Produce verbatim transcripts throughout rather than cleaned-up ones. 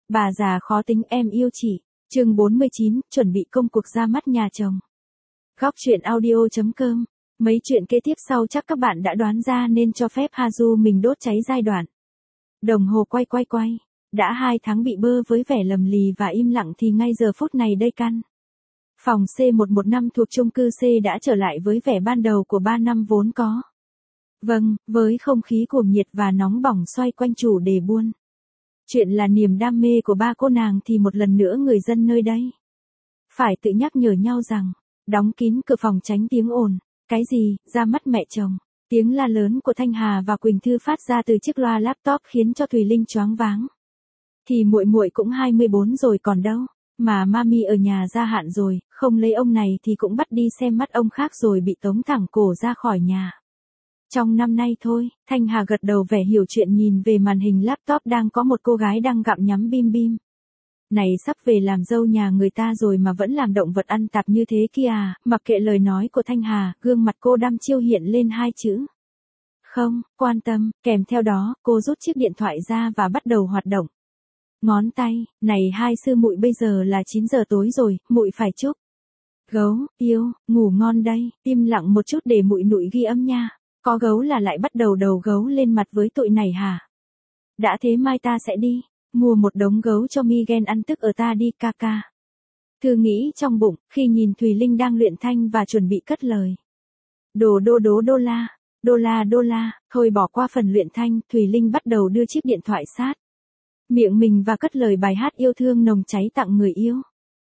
Bà già khó tính em yêu chị. Chương bốn mươi chín, chuẩn bị công cuộc ra mắt nhà chồng. Góc truyện audio chấm com. Mấy chuyện kế tiếp sau chắc các bạn đã đoán ra nên cho phép Hazu mình đốt cháy giai đoạn. Đồng hồ quay quay quay. Đã hai tháng bị bơ với vẻ lầm lì và im lặng thì ngay giờ phút này đây căn. Phòng C một một năm thuộc chung cư C đã trở lại với vẻ ban đầu của ba năm vốn có. Vâng, với không khí cuồng nhiệt và nóng bỏng xoay quanh chủ đề buôn. Chuyện là niềm đam mê của ba cô nàng thì một lần nữa người dân nơi đây phải tự nhắc nhở nhau rằng, đóng kín cửa phòng tránh tiếng ồn. Cái gì, ra mắt mẹ chồng. Tiếng la lớn của Thanh Hà và Quỳnh Thư phát ra từ chiếc loa laptop khiến cho Thùy Linh choáng váng. Thì muội muội cũng hai mươi bốn rồi còn đâu, mà mami ở nhà gia hạn rồi, không lấy ông này thì cũng bắt đi xem mắt ông khác rồi bị tống thẳng cổ ra khỏi nhà. Trong năm nay thôi, Thanh Hà gật đầu vẻ hiểu chuyện nhìn về màn hình laptop đang có một cô gái đang gặm nhắm bim bim. Này sắp về làm dâu nhà người ta rồi mà vẫn làm động vật ăn tạp như thế kia à, mặc kệ lời nói của Thanh Hà, gương mặt cô đăm chiêu hiện lên hai chữ. Không, quan tâm, kèm theo đó, cô rút chiếc điện thoại ra và bắt đầu hoạt động. Ngón tay, này hai sư muội bây giờ là chín giờ tối rồi, muội phải chúc. Gấu, yêu, ngủ ngon đây, im lặng một chút để muội nụi ghi âm nha. Có gấu là lại bắt đầu đầu gấu lên mặt với tụi này hả? Đã thế mai ta sẽ đi, mua một đống gấu cho Miguel ăn tức ở ta đi ca ca. Thư nghĩ trong bụng, khi nhìn Thùy Linh đang luyện thanh và chuẩn bị cất lời. Đồ đô đố đô la, đô la đô la, thôi bỏ qua phần luyện thanh, Thùy Linh bắt đầu đưa chiếc điện thoại sát miệng mình và cất lời bài hát yêu thương nồng cháy tặng người yêu.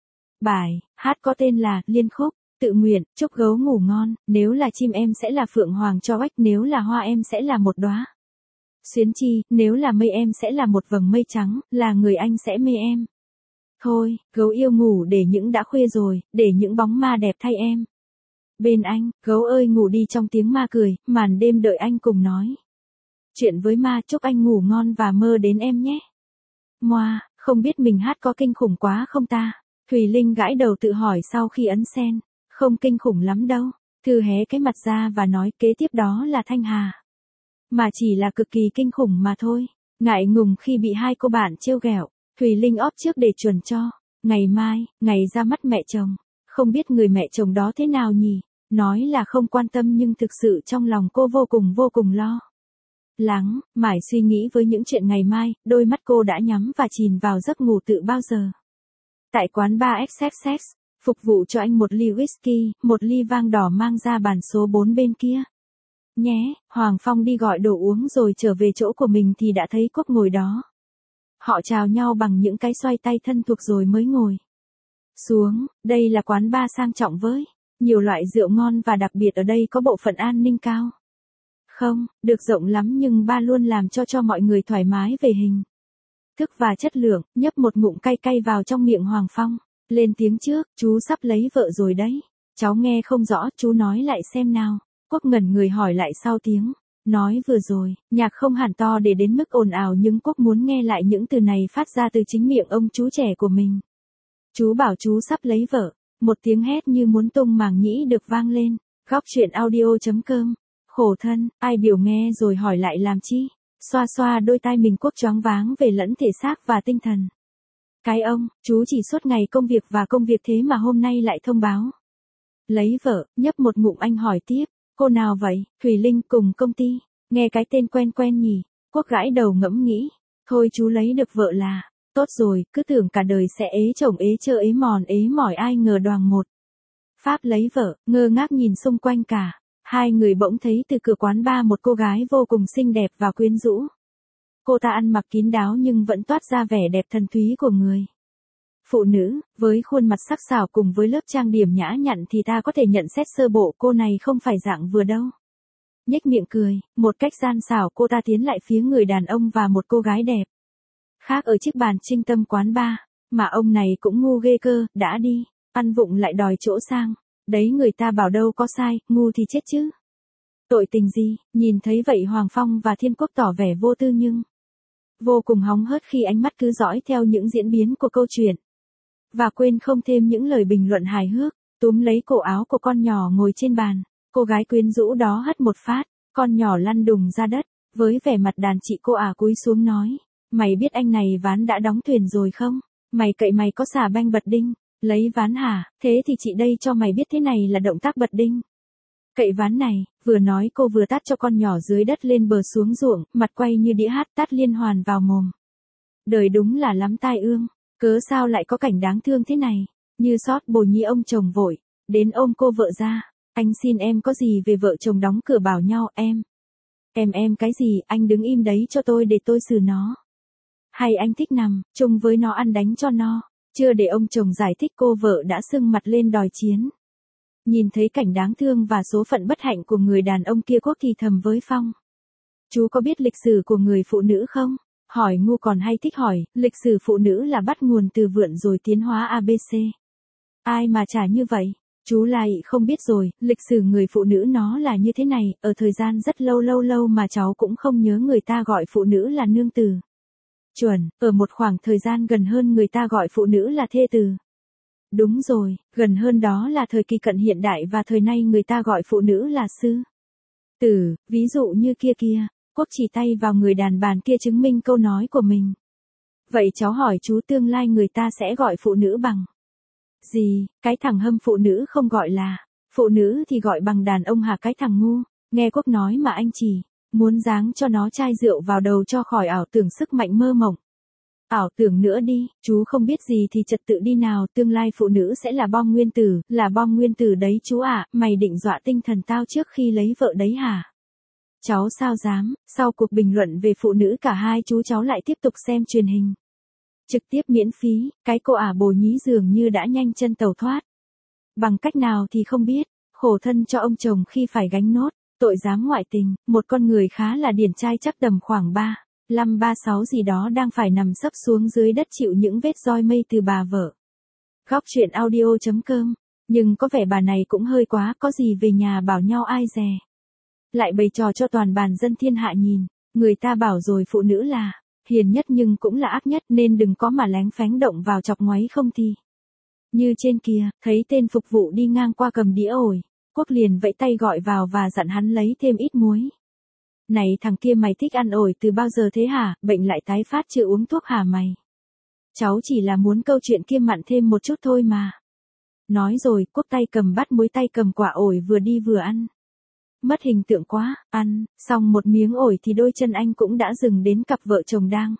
Bài hát có tên là Liên Khúc. Tự nguyện, chúc gấu ngủ ngon, nếu là chim em sẽ là phượng hoàng cho oách, nếu là hoa em sẽ là một đóa xuyến chi, nếu là mây em sẽ là một vầng mây trắng, là người anh sẽ mê em. Thôi, gấu yêu ngủ để những đã khuya rồi, để những bóng ma đẹp thay em. Bên anh, gấu ơi ngủ đi trong tiếng ma cười, màn đêm đợi anh cùng nói chuyện với ma, chúc anh ngủ ngon và mơ đến em nhé. Moa, không biết mình hát có kinh khủng quá không ta? Thùy Linh gãi đầu tự hỏi sau khi ấn send. Không kinh khủng lắm đâu. Thư hé cái mặt ra và nói kế tiếp đó là Thanh Hà. Mà chỉ là cực kỳ kinh khủng mà thôi. Ngại ngùng khi bị hai cô bạn trêu ghẹo, Thùy Linh óp trước để chuẩn cho. Ngày mai, ngày ra mắt mẹ chồng. Không biết người mẹ chồng đó thế nào nhỉ? Nói là không quan tâm nhưng thực sự trong lòng cô vô cùng vô cùng lo lắng, mải suy nghĩ với những chuyện ngày mai, đôi mắt cô đã nhắm và chìm vào giấc ngủ tự bao giờ. Tại quán bar ích ích ích, phục vụ cho anh một ly whisky, một ly vang đỏ mang ra bàn số bốn bên kia. Nhé, Hoàng Phong đi gọi đồ uống rồi trở về chỗ của mình thì đã thấy Quốc ngồi đó. Họ chào nhau bằng những cái xoay tay thân thuộc rồi mới ngồi xuống. Đây là quán bar sang trọng với nhiều loại rượu ngon và đặc biệt ở đây có bộ phận an ninh cao. Không, được rộng lắm nhưng ba luôn làm cho cho mọi người thoải mái về hình thức và chất lượng, nhấp một ngụm cay cay vào trong miệng Hoàng Phong. Lên tiếng trước, chú sắp lấy vợ rồi đấy. Cháu nghe không rõ, chú nói lại xem nào. Quốc ngẩn người hỏi lại sau tiếng nói vừa rồi, nhạc không hẳn to để đến mức ồn ào nhưng Quốc muốn nghe lại những từ này phát ra từ chính miệng ông chú trẻ của mình. Chú bảo chú sắp lấy vợ, một tiếng hét như muốn tung màng nhĩ được vang lên. Góc truyện audio chấm com. Khổ thân, ai biểu nghe rồi hỏi lại làm chi? Xoa xoa đôi tai mình, Quốc choáng váng về lẫn thể xác và tinh thần. Cái ông, chú chỉ suốt ngày công việc và công việc thế mà hôm nay lại thông báo lấy vợ. Nhấp một ngụm anh hỏi tiếp, cô nào vậy? Thùy Linh, cùng công ty. Nghe cái tên quen quen nhỉ? Quốc gãi đầu ngẫm nghĩ. Thôi chú lấy được vợ là tốt rồi, cứ tưởng cả đời sẽ ế chồng ế chơ ế mòn ế mỏi, ai ngờ đoàng một pháp lấy vợ. Ngơ ngác nhìn xung quanh cả hai người bỗng thấy từ cửa quán bar một cô gái vô cùng xinh đẹp và quyến rũ. Cô ta ăn mặc kín đáo nhưng vẫn toát ra vẻ đẹp thần thúy của người phụ nữ, với khuôn mặt sắc sảo cùng với lớp trang điểm nhã nhặn thì ta có thể nhận xét sơ bộ cô này không phải dạng vừa đâu. Nhếch miệng cười, một cách gian xảo cô ta tiến lại phía người đàn ông và một cô gái đẹp khác ở chiếc bàn trinh tâm quán bar, mà ông này cũng ngu ghê cơ, đã đi, ăn vụng lại đòi chỗ sang. Đấy người ta bảo đâu có sai, ngu thì chết chứ. Tội tình gì, nhìn thấy vậy Hoàng Phong và Thiên Quốc tỏ vẻ vô tư nhưng vô cùng hóng hớt khi ánh mắt cứ dõi theo những diễn biến của câu chuyện. Và quên không thêm những lời bình luận hài hước, túm lấy cổ áo của con nhỏ ngồi trên bàn. Cô gái quyến rũ đó hất một phát, con nhỏ lăn đùng ra đất, với vẻ mặt đàn chị cô ả cúi xuống nói. Mày biết anh này ván đã đóng thuyền rồi không? Mày cậy mày có xả banh bật đinh. Lấy ván hả? Thế thì chị đây cho mày biết thế này là động tác bật đinh. Cậy ván này, vừa nói cô vừa tát cho con nhỏ dưới đất lên bờ xuống ruộng, mặt quay như đĩa hát tát liên hoàn vào mồm. Đời đúng là lắm tai ương, cớ sao lại có cảnh đáng thương thế này, như xót bồ nhi ông chồng vội, đến ôm cô vợ ra, anh xin em có gì về vợ chồng đóng cửa bảo nhau em. Em em cái gì, anh đứng im đấy cho tôi để tôi xử nó. Hay anh thích nằm, chung với nó ăn đánh cho no, chưa để ông chồng giải thích cô vợ đã sưng mặt lên đòi chiến. Nhìn thấy cảnh đáng thương và số phận bất hạnh của người đàn ông kia Quốc thì thầm với Phong. Chú có biết lịch sử của người phụ nữ không? Hỏi ngu còn hay thích hỏi, lịch sử phụ nữ là bắt nguồn từ vượn rồi tiến hóa a bê xê. Ai mà chả như vậy? Chú lại không biết rồi, lịch sử người phụ nữ nó là như thế này, ở thời gian rất lâu lâu lâu mà cháu cũng không nhớ người ta gọi phụ nữ là nương tử. Chuẩn, ở một khoảng thời gian gần hơn người ta gọi phụ nữ là thê tử. Đúng rồi, gần hơn đó là thời kỳ cận hiện đại và thời nay người ta gọi phụ nữ là sư tử, ví dụ như kia kia, Quốc chỉ tay vào người đàn bà kia chứng minh câu nói của mình. Vậy cháu hỏi chú tương lai người ta sẽ gọi phụ nữ bằng gì? Cái thằng hâm phụ nữ không gọi là phụ nữ thì gọi bằng đàn ông hả cái thằng ngu? Nghe Quốc nói mà anh chỉ muốn giáng cho nó chai rượu vào đầu cho khỏi ảo tưởng sức mạnh mơ mộng. Ảo tưởng nữa đi, chú không biết gì thì trật tự đi nào, tương lai phụ nữ sẽ là bom nguyên tử, là bom nguyên tử đấy chú ạ, à, mày định dọa tinh thần tao trước khi lấy vợ đấy hả? Cháu sao dám, sau cuộc bình luận về phụ nữ cả hai chú cháu lại tiếp tục xem truyền hình. Trực tiếp miễn phí, cái cô ả bồ nhí dường như đã nhanh chân tàu thoát. Bằng cách nào thì không biết, khổ thân cho ông chồng khi phải gánh nốt, tội giám ngoại tình, một con người khá là điển trai chắc tầm khoảng ba. Năm ba sáu gì đó đang phải nằm sấp xuống dưới đất chịu những vết roi mây từ bà vợ. Góc chuyện audio chấm com, nhưng có vẻ bà này cũng hơi quá, có gì về nhà bảo nhau ai dè. Lại bày trò cho toàn bàn dân thiên hạ nhìn, người ta bảo rồi phụ nữ là hiền nhất nhưng cũng là ác nhất nên đừng có mà lén phén động vào chọc ngoáy không thì. Như trên kia, thấy tên phục vụ đi ngang qua cầm đĩa ổi, Quốc liền vẫy tay gọi vào và dặn hắn lấy thêm ít muối. Này thằng kia mày thích ăn ổi từ bao giờ thế hả, bệnh lại tái phát chưa uống thuốc hả mày? Cháu chỉ là muốn câu chuyện kia mặn thêm một chút thôi mà. Nói rồi, Quốc tay cầm bát muối tay cầm quả ổi vừa đi vừa ăn. Mất hình tượng quá, ăn, xong một miếng ổi thì đôi chân anh cũng đã dừng đến cặp vợ chồng đang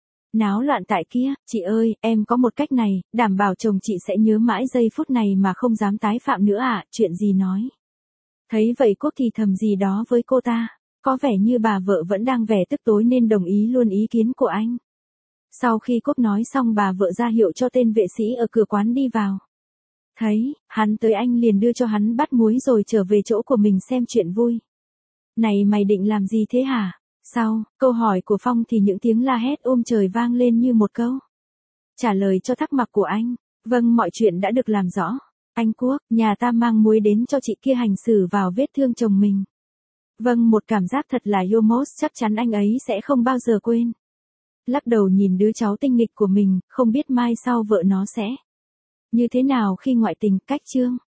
náo loạn tại kia. Chị ơi, em có một cách này, đảm bảo chồng chị sẽ nhớ mãi giây phút này mà không dám tái phạm nữa à, chuyện gì nói. Thấy vậy Quốc thì thầm gì đó với cô ta. Có vẻ như bà vợ vẫn đang vẻ tức tối nên đồng ý luôn ý kiến của anh. Sau khi Quốc nói xong bà vợ ra hiệu cho tên vệ sĩ ở cửa quán đi vào. Thấy, hắn tới anh liền đưa cho hắn bát muối rồi trở về chỗ của mình xem chuyện vui. Này mày định làm gì thế hả? Sau, câu hỏi của Phong thì những tiếng la hét ôm trời vang lên như một câu trả lời cho thắc mắc của anh. Vâng, mọi chuyện đã được làm rõ. Anh Quốc, nhà ta mang muối đến cho chị kia hành xử vào vết thương chồng mình. Vâng, một cảm giác thật là Yomos, chắc chắn anh ấy sẽ không bao giờ quên. Lắc đầu nhìn đứa cháu tinh nghịch của mình, không biết mai sau vợ nó sẽ như thế nào khi ngoại tình. Cách chương